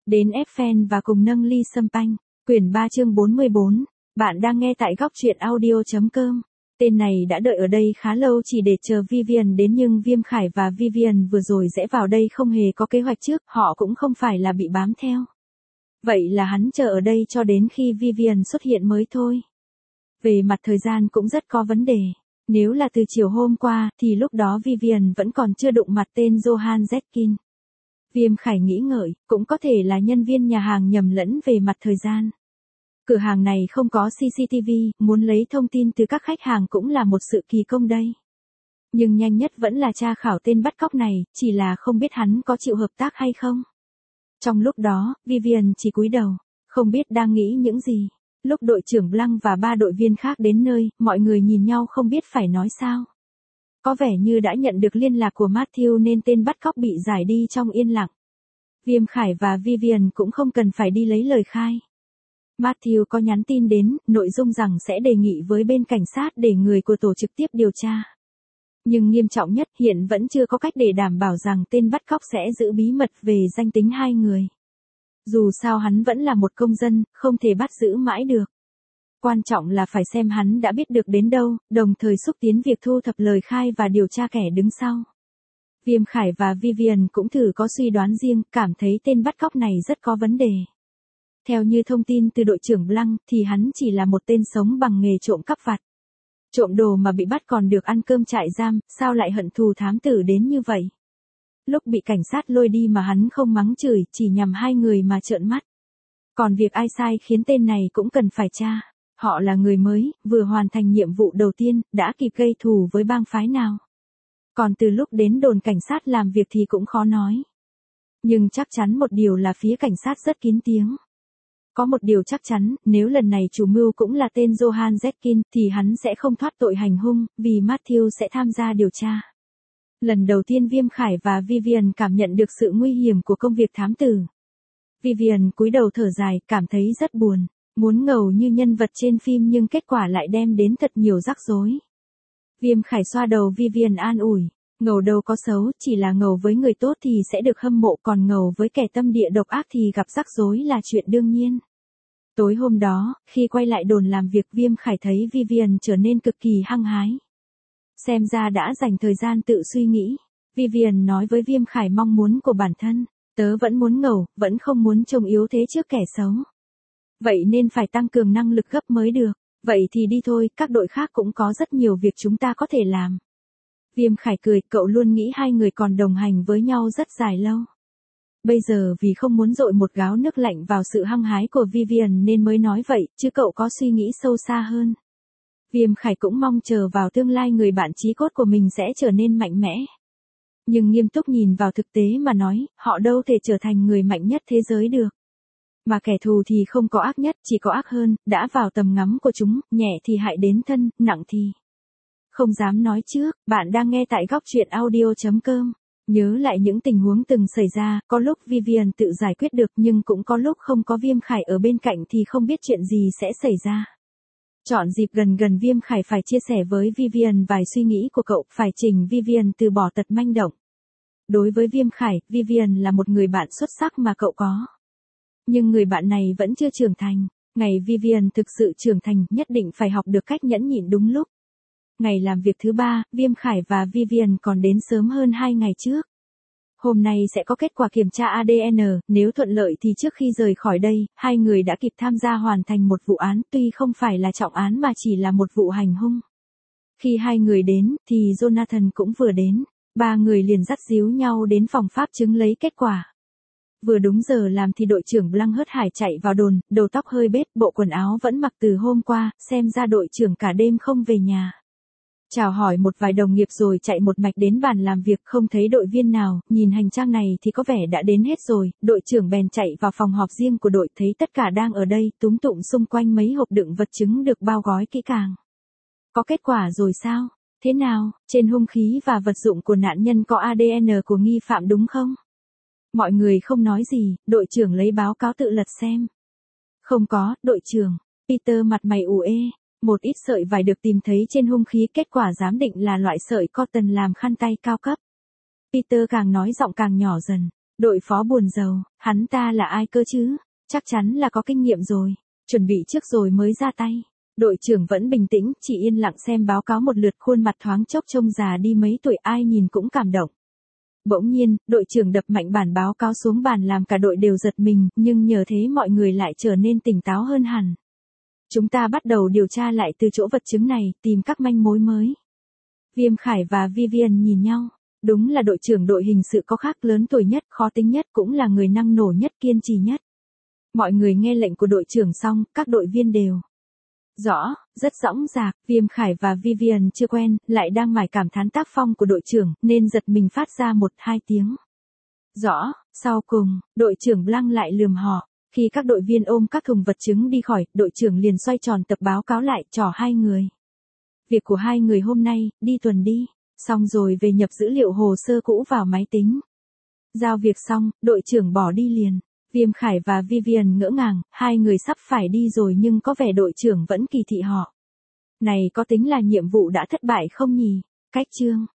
đến Eiffel và cùng nâng ly champagne. Quyển 3 chương 44. Bạn đang nghe tại góc truyện audio.com. Tên này đã đợi ở đây khá lâu chỉ để chờ Vivian đến, nhưng Viêm Khải và Vivian vừa rồi rẽ vào đây không hề có kế hoạch trước, họ cũng không phải là bị bám theo. Vậy là hắn chờ ở đây cho đến khi Vivian xuất hiện mới thôi. Về mặt thời gian cũng rất có vấn đề. Nếu là từ chiều hôm qua, thì lúc đó Vivian vẫn còn chưa đụng mặt tên Johan Zetkin. Viêm Khải nghĩ ngợi, cũng có thể là nhân viên nhà hàng nhầm lẫn về mặt thời gian. Cửa hàng này không có CCTV, muốn lấy thông tin từ các khách hàng cũng là một sự kỳ công đây. Nhưng nhanh nhất vẫn là tra khảo tên bắt cóc này, chỉ là không biết hắn có chịu hợp tác hay không. Trong lúc đó, Vivian chỉ cúi đầu, không biết đang nghĩ những gì. Lúc đội trưởng Blanc và 3 đội viên khác đến nơi, mọi người nhìn nhau không biết phải nói sao. Có vẻ như đã nhận được liên lạc của Matthew nên tên bắt cóc bị giải đi trong yên lặng. Viêm Khải và Vivian cũng không cần phải đi lấy lời khai. Matthew có nhắn tin đến, nội dung rằng sẽ đề nghị với bên cảnh sát để người của tổ trực tiếp điều tra. Nhưng nghiêm trọng nhất, hiện vẫn chưa có cách để đảm bảo rằng tên bắt cóc sẽ giữ bí mật về danh tính hai người. Dù sao hắn vẫn là một công dân, không thể bắt giữ mãi được. Quan trọng là phải xem hắn đã biết được đến đâu, đồng thời xúc tiến việc thu thập lời khai và điều tra kẻ đứng sau. Viêm Khải và Vivian cũng thử có suy đoán riêng, cảm thấy tên bắt cóc này rất có vấn đề. Theo như thông tin từ đội trưởng Blanc, thì hắn chỉ là một tên sống bằng nghề trộm cắp vặt. Trộm đồ mà bị bắt còn được ăn cơm trại giam, sao lại hận thù thám tử đến như vậy? Lúc bị cảnh sát lôi đi mà hắn không mắng chửi, chỉ nhằm hai người mà trợn mắt. Còn việc ai sai khiến tên này cũng cần phải tra. Họ là người mới, vừa hoàn thành nhiệm vụ đầu tiên, đã kịp gây thù với bang phái nào. Còn từ lúc đến đồn cảnh sát làm việc thì cũng khó nói. Nhưng chắc chắn một điều là phía cảnh sát rất kín tiếng. Có một điều chắc chắn, nếu lần này chủ mưu cũng là tên Johan Zetkin, thì hắn sẽ không thoát tội hành hung, vì Matthew sẽ tham gia điều tra. Lần đầu tiên Viêm Khải và Vivian cảm nhận được sự nguy hiểm của công việc thám tử. Vivian cúi đầu thở dài, cảm thấy rất buồn, muốn ngầu như nhân vật trên phim nhưng kết quả lại đem đến thật nhiều rắc rối. Viêm Khải xoa đầu Vivian an ủi, ngầu đâu có xấu, chỉ là ngầu với người tốt thì sẽ được hâm mộ, còn ngầu với kẻ tâm địa độc ác thì gặp rắc rối là chuyện đương nhiên. Tối hôm đó, khi quay lại đồn làm việc, Viêm Khải thấy Vivian trở nên cực kỳ hăng hái. Xem ra đã dành thời gian tự suy nghĩ. Vivian nói với Viêm Khải mong muốn của bản thân, tớ vẫn muốn ngầu, vẫn không muốn trông yếu thế trước kẻ xấu. Vậy nên phải tăng cường năng lực gấp mới được. Vậy thì đi thôi, các đội khác cũng có rất nhiều việc chúng ta có thể làm. Viêm Khải cười, cậu luôn nghĩ hai người còn đồng hành với nhau rất dài lâu. Bây giờ vì không muốn dội một gáo nước lạnh vào sự hăng hái của Vivian nên mới nói vậy, chứ cậu có suy nghĩ sâu xa hơn. Viêm Khải cũng mong chờ vào tương lai người bạn chí cốt của mình sẽ trở nên mạnh mẽ. Nhưng nghiêm túc nhìn vào thực tế mà nói, họ đâu thể trở thành người mạnh nhất thế giới được. Mà kẻ thù thì không có ác nhất, chỉ có ác hơn, đã vào tầm ngắm của chúng, nhẹ thì hại đến thân, nặng thì không dám nói trước. Bạn đang nghe tại góc truyện audio.com. Nhớ lại những tình huống từng xảy ra, có lúc Vivian tự giải quyết được nhưng cũng có lúc không có Viêm Khải ở bên cạnh thì không biết chuyện gì sẽ xảy ra. Chọn dịp gần Viêm Khải phải chia sẻ với Vivian vài suy nghĩ của cậu, phải trình Vivian từ bỏ tật manh động. Đối với Viêm Khải, Vivian là một người bạn xuất sắc mà cậu có. Nhưng người bạn này vẫn chưa trưởng thành. Ngày Vivian thực sự trưởng thành, nhất định phải học được cách nhẫn nhịn đúng lúc. Ngày làm việc thứ 3, Viêm Khải và Vivian còn đến sớm hơn 2 ngày trước. Hôm nay sẽ có kết quả kiểm tra ADN, nếu thuận lợi thì trước khi rời khỏi đây, hai người đã kịp tham gia hoàn thành một vụ án, tuy không phải là trọng án mà chỉ là một vụ hành hung. Khi hai người đến, thì Jonathan cũng vừa đến, ba người liền dắt díu nhau đến phòng pháp chứng lấy kết quả. Vừa đúng giờ làm thì đội trưởng Blanc hớt hải chạy vào đồn, đầu tóc hơi bết, bộ quần áo vẫn mặc từ hôm qua, xem ra đội trưởng cả đêm không về nhà. Chào hỏi một vài đồng nghiệp rồi chạy một mạch đến bàn làm việc, không thấy đội viên nào, nhìn hành trang này thì có vẻ đã đến hết rồi, đội trưởng bèn chạy vào phòng họp riêng của đội, thấy tất cả đang ở đây, túm tụm xung quanh mấy hộp đựng vật chứng được bao gói kỹ càng. Có kết quả rồi sao? Thế nào, trên hung khí và vật dụng của nạn nhân có ADN của nghi phạm đúng không? Mọi người không nói gì, đội trưởng lấy báo cáo tự lật xem. Không có, đội trưởng. Peter mặt mày ủ ê. Một ít sợi vải được tìm thấy trên hung khí, kết quả giám định là loại sợi cotton làm khăn tay cao cấp. Peter càng nói giọng càng nhỏ dần. Đội phó buồn rầu, hắn ta là ai cơ chứ? Chắc chắn là có kinh nghiệm rồi, chuẩn bị trước rồi mới ra tay. Đội trưởng vẫn bình tĩnh, chỉ yên lặng xem báo cáo một lượt, khuôn mặt thoáng chốc trông già đi mấy tuổi, ai nhìn cũng cảm động. Bỗng nhiên, đội trưởng đập mạnh bản báo cáo xuống bàn làm cả đội đều giật mình, nhưng nhờ thế mọi người lại trở nên tỉnh táo hơn hẳn. Chúng ta bắt đầu điều tra lại từ chỗ vật chứng này, tìm các manh mối mới. Viêm Khải và Vivian nhìn nhau. Đúng là đội trưởng đội hình sự có khác, lớn tuổi nhất, khó tính nhất, cũng là người năng nổ nhất, kiên trì nhất. Mọi người nghe lệnh của đội trưởng xong, các đội viên đều rõ, rất dõng dạc. Viêm Khải và Vivian chưa quen, lại đang mải cảm thán tác phong của đội trưởng, nên giật mình phát ra 1-2 tiếng. Rõ. Sau cùng, đội trưởng Blanc lại lườm họ. Khi các đội viên ôm các thùng vật chứng đi khỏi, đội trưởng liền xoay tròn tập báo cáo lại, trò hai người. Việc của hai người hôm nay, đi tuần đi. Xong rồi về nhập dữ liệu hồ sơ cũ vào máy tính. Giao việc xong, đội trưởng bỏ đi liền. Viêm Khải và Vivian ngỡ ngàng, hai người sắp phải đi rồi nhưng có vẻ đội trưởng vẫn kỳ thị họ. Này có tính là nhiệm vụ đã thất bại không nhỉ? Cách chương